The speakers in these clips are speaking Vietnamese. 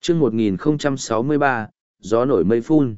chương 1063, gió nổi mây phun.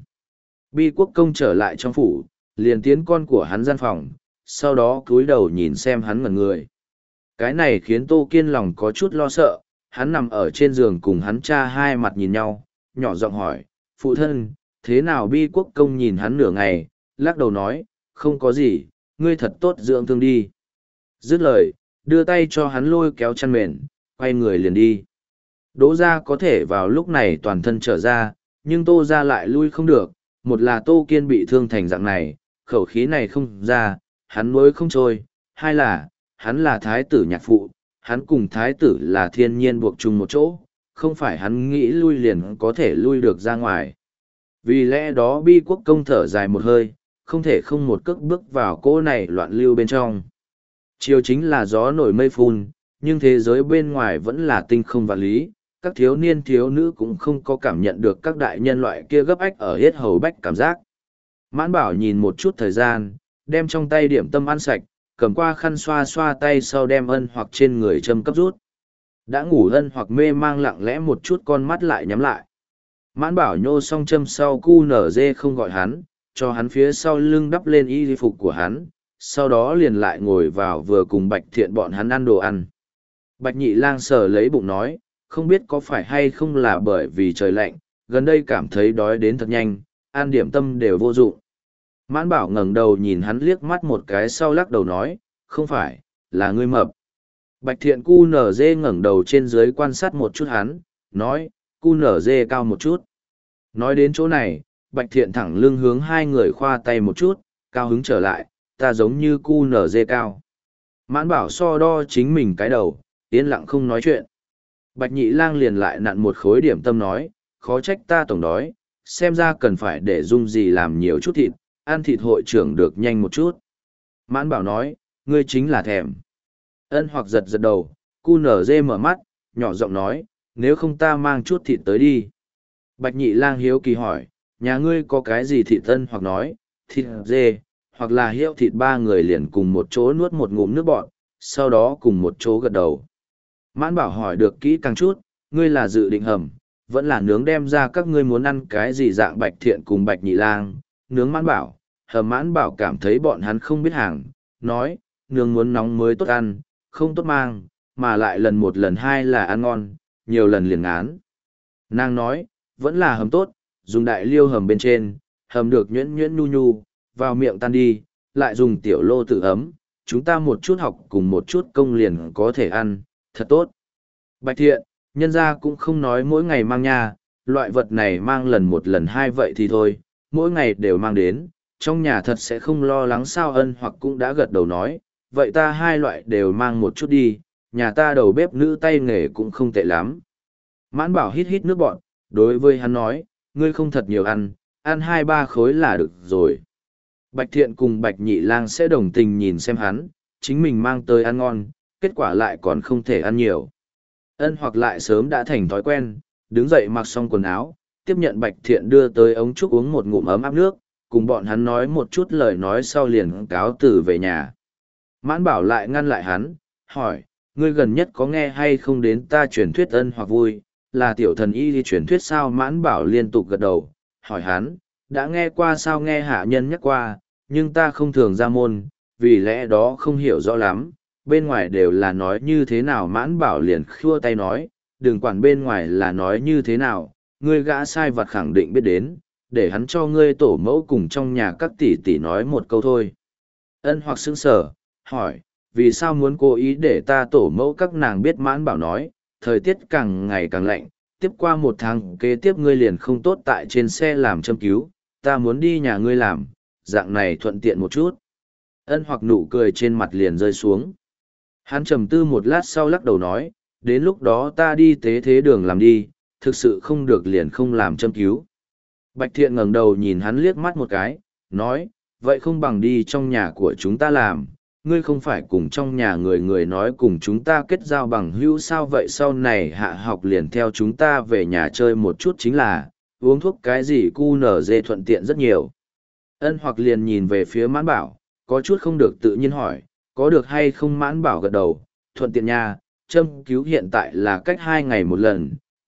Bi Quốc Công trở lại trong phủ, liền tiến con của hắn gian phòng, sau đó cúi đầu nhìn xem hắn ngẩn người. Cái này khiến Tô Kiên lòng có chút lo sợ, hắn nằm ở trên giường cùng hắn cha hai mặt nhìn nhau, nhỏ giọng hỏi, phụ thân, thế nào Bi Quốc Công nhìn hắn nửa ngày, lắc đầu nói, không có gì, ngươi thật tốt dưỡng thương đi. Dứt lời, đưa tay cho hắn lôi kéo chăn mền, quay người liền đi. Đỗ gia có thể vào lúc này toàn thân trở ra, nhưng Tô gia lại lui không được, một là Tô Kiên bị thương thành dạng này, khẩu khí này không ra, hắn nuối không trôi, hai là, hắn là thái tử nhạc phụ, hắn cùng thái tử là thiên nhiên buộc chung một chỗ, không phải hắn nghĩ lui liền có thể lui được ra ngoài. Vì lẽ đó Bi Quốc Công thở dài một hơi, không thể không một cước bước vào cỗ này loạn lưu bên trong. Chiều chính là gió nổi mây phun, nhưng thế giới bên ngoài vẫn là tinh không vạn lý, các thiếu niên thiếu nữ cũng không có cảm nhận được các đại nhân loại kia gấp ách ở hết hầu bách cảm giác. Mãn Bảo nhìn một chút thời gian, đem trong tay điểm tâm ăn sạch, cầm qua khăn xoa xoa tay sau đem Ân Hoặc trên người châm cấp rút. Đã ngủ Ân Hoặc mê mang lặng lẽ một chút con mắt lại nhắm lại. Mãn Bảo nhô xong châm sau cu nở dê không gọi hắn, cho hắn phía sau lưng đắp lên y phục của hắn, sau đó liền lại ngồi vào vừa cùng Bạch Thiện bọn hắn ăn đồ ăn. Bạch Nhị Lang sờ lấy bụng nói, không biết có phải hay không là bởi vì trời lạnh, gần đây cảm thấy đói đến thật nhanh, ăn điểm tâm đều vô dụng. Mãn Bảo ngẩng đầu nhìn hắn liếc mắt một cái sau lắc đầu nói, không phải, là ngươi mập. Bạch Thiện cu nở dê ngẩng đầu trên dưới quan sát một chút hắn, nói, cu nở dê cao một chút. Nói đến chỗ này, Bạch Thiện thẳng lưng hướng hai người khoa tay một chút, cao hứng trở lại, ta giống như cu nở dê cao. Mãn Bảo so đo chính mình cái đầu, yên lặng không nói chuyện. Bạch Nhị Lang liền lại nặn một khối điểm tâm nói, khó trách ta tổng đói, xem ra cần phải để Dung gì làm nhiều chút thịt, ăn thịt hội trưởng được nhanh một chút. Mãn Bảo nói, ngươi chính là thèm. Ân Hoặc giật giật đầu, cu nở dê mở mắt, nhỏ giọng nói, nếu không ta mang chút thịt tới đi. Bạch Nhị Lang hiếu kỳ hỏi, nhà ngươi có cái gì thịt? Ân Hoặc nói, thịt dê, hoặc là hiệu thịt. Ba người liền cùng một chỗ nuốt một ngụm nước bọt, sau đó cùng một chỗ gật đầu. Mãn Bảo hỏi được kỹ càng chút, ngươi là dự định hầm, vẫn là nướng, đem ra các ngươi muốn ăn cái gì? Dạng Bạch Thiện cùng Bạch Nhị Lang, nướng. Mãn Bảo, hầm. Mãn Bảo cảm thấy bọn hắn không biết hàng, nói, nướng muốn nóng mới tốt ăn, không tốt mang, mà lại lần một lần hai là ăn ngon, nhiều lần liền ngán. Nàng nói, vẫn là hầm tốt, dùng đại liêu hầm bên trên, hầm được nhuyễn nhuyễn nhu nhu, vào miệng tan đi, lại dùng tiểu lô tự ấm, chúng ta một chút học cùng một chút công liền có thể ăn, thật tốt. Bạch Thiện, nhân gia cũng không nói mỗi ngày mang nha, loại vật này mang lần một lần hai vậy thì thôi, mỗi ngày đều mang đến, trong nhà thật sẽ không lo lắng sao? Ân Hoặc cũng đã gật đầu nói, vậy ta hai loại đều mang một chút đi, nhà ta đầu bếp nữ tay nghề cũng không tệ lắm. Mãn Bảo hít hít nước bọn, đối với hắn nói, ngươi không thật nhiều ăn, ăn 2-3 khối là được rồi. Bạch Thiện cùng Bạch Nhị Lang sẽ đồng tình nhìn xem hắn, chính mình mang tới ăn ngon, kết quả lại còn không thể ăn nhiều. Ân Hoặc lại sớm đã thành thói quen, đứng dậy mặc xong quần áo, tiếp nhận Bạch Thiện đưa tới ống trúc uống một ngụm ấm áp nước, cùng bọn hắn nói một chút lời nói sau liền cáo từ về nhà. Mãn Bảo lại ngăn lại hắn, hỏi, ngươi gần nhất có nghe hay không đến ta truyền thuyết? Ân Hoặc vui, là tiểu thần y truyền thuyết sao? Mãn Bảo liên tục gật đầu, hỏi hắn, đã nghe qua sao? Nghe hạ nhân nhắc qua, nhưng ta không thường ra môn, vì lẽ đó không hiểu rõ lắm, bên ngoài đều là nói như thế nào? Mãn Bảo liền khua tay nói, đừng quản bên ngoài là nói như thế nào, ngươi gã sai vặt khẳng định biết đến, để hắn cho ngươi tổ mẫu cùng trong nhà các tỷ tỷ nói một câu thôi. Ân Hoặc sững sờ, hỏi, vì sao muốn cố ý để ta tổ mẫu các nàng biết? Mãn Bảo nói, thời tiết càng ngày càng lạnh, tiếp qua 1 tháng kế tiếp ngươi liền không tốt tại trên xe làm châm cứu, ta muốn đi nhà ngươi làm, dạng này thuận tiện một chút. Ân Hoặc nụ cười trên mặt liền rơi xuống. Hắn trầm tư một lát sau lắc đầu nói, đến lúc đó ta đi tế thế đường làm đi, thực sự không được liền không làm châm cứu. Bạch Thiện ngẩng đầu nhìn hắn liếc mắt một cái, nói, vậy không bằng đi trong nhà của chúng ta làm, ngươi không phải cùng trong nhà người người nói cùng chúng ta kết giao bằng hữu sao? Vậy sau này hạ học liền theo chúng ta về nhà chơi một chút chính là, uống thuốc cái gì cu nở dê thuận tiện rất nhiều. Ân Hoặc liền nhìn về phía Mãn Bảo, có chút không được tự nhiên hỏi, có được hay không? Mãn Bảo gật đầu, thuận tiện nha, châm cứu hiện tại là cách 2 ngày một lần,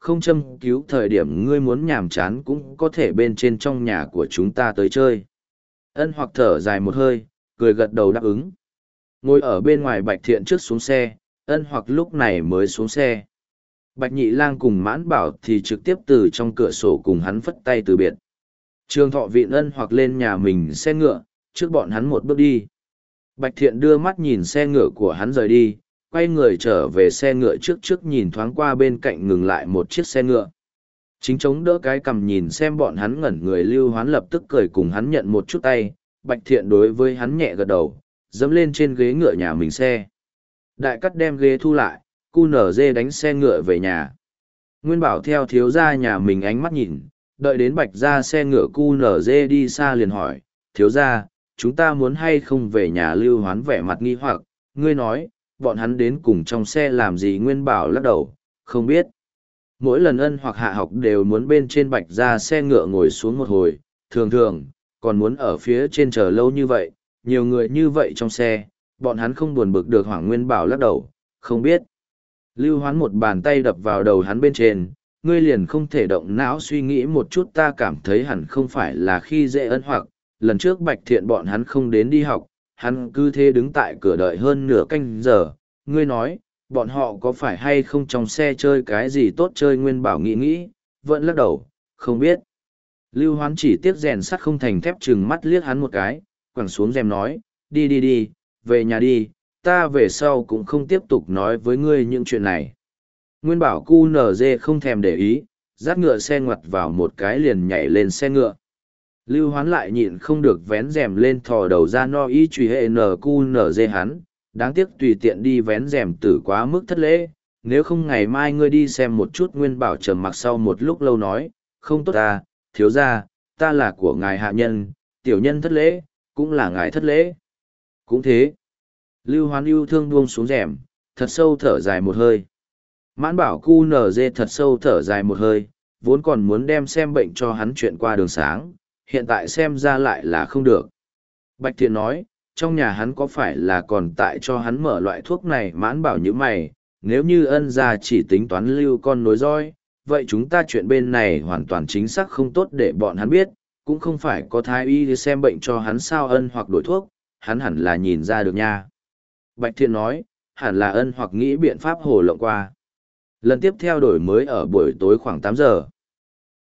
không châm cứu thời điểm ngươi muốn nhàm chán cũng có thể bên trên trong nhà của chúng ta tới chơi. Ân Hoặc thở dài một hơi, cười gật đầu đáp ứng. Ngồi ở bên ngoài Bạch Thiện trước xuống xe, Ân Hoặc lúc này mới xuống xe. Bạch Nhị Lang cùng Mãn Bảo thì trực tiếp từ trong cửa sổ cùng hắn phất tay từ biệt. Trường Thọ vịn Ân Hoặc lên nhà mình xe ngựa, trước bọn hắn một bước đi. Bạch Thiện đưa mắt nhìn xe ngựa của hắn rời đi, quay người trở về xe ngựa trước nhìn thoáng qua bên cạnh ngừng lại một chiếc xe ngựa. Chính chống đỡ cái cằm nhìn xem bọn hắn ngẩn người. Lưu Hoán lập tức cười cùng hắn nhận một chút tay, Bạch Thiện đối với hắn nhẹ gật đầu, dẫm lên trên ghế ngựa nhà mình xe. Đại Cắt đem ghế thu lại, QNZ đánh xe ngựa về nhà. Nguyên Bảo theo thiếu gia nhà mình ánh mắt nhìn, đợi đến Bạch ra xe ngựa QNZ đi xa liền hỏi, thiếu gia, chúng ta muốn hay không về nhà? Lưu Hoán vẻ mặt nghi hoặc, ngươi nói, bọn hắn đến cùng trong xe làm gì? Nguyên Bảo lắc đầu, không biết. Mỗi lần Ân Hoặc hạ học đều muốn bên trên Bạch ra xe ngựa ngồi xuống một hồi, thường còn muốn ở phía trên chờ lâu như vậy, nhiều người như vậy trong xe, bọn hắn không buồn bực được. Hoàng Nguyên Bảo lắc đầu, không biết. Lưu Hoán một bàn tay đập vào đầu hắn bên trên, ngươi liền không thể động não suy nghĩ một chút? Ta cảm thấy hẳn không phải là khi dễ Ân Hoặc, lần trước Bạch Thiện bọn hắn không đến đi học, hắn cứ thế đứng tại cửa đợi hơn nửa canh giờ, ngươi nói, bọn họ có phải hay không trong xe chơi cái gì tốt chơi? Nguyên Bảo nghĩ, vẫn lắc đầu, không biết. Lưu Hoán chỉ tiếc rèn sắt không thành thép, chừng mắt liếc hắn một cái, quẳng xuống rèm nói, đi, về nhà đi, ta về sau cũng không tiếp tục nói với ngươi những chuyện này. Nguyên Bảo QNZ không thèm để ý, dắt ngựa xe ngoặt vào một cái liền nhảy lên xe ngựa. Lưu Hoán lại nhịn không được vén rèm lên thò đầu ra no y truy hệ QNZ hắn, đáng tiếc tùy tiện đi vén rèm tử quá mức thất lễ, nếu không ngày mai ngươi đi xem một chút. Nguyên Bảo trầm mặc sau một lúc lâu nói, không tốt ta, thiếu gia, ta là của ngài hạ nhân, tiểu nhân thất lễ, cũng là ngài thất lễ. Cũng thế. Lưu Hoán yêu thương buông xuống rèm, thật sâu thở dài một hơi. Mãn Bảo QNZ thật sâu thở dài một hơi, vốn còn muốn đem xem bệnh cho hắn chuyện qua đường sáng, hiện tại xem ra lại là không được. Bạch Thiện nói, trong nhà hắn có phải là còn tại cho hắn mở loại thuốc này? Mãn Bảo như mày, nếu như Ân gia chỉ tính toán lưu con nối roi, vậy chúng ta chuyện bên này hoàn toàn chính xác không tốt để bọn hắn biết, cũng không phải có thái y xem bệnh cho hắn sao? Ân Hoặc đổi thuốc, hắn hẳn là nhìn ra được nha. Bạch Thiện nói, hẳn là Ân Hoặc nghĩ biện pháp hồ lộng qua. Lần tiếp theo đổi mới ở buổi tối khoảng 8 giờ.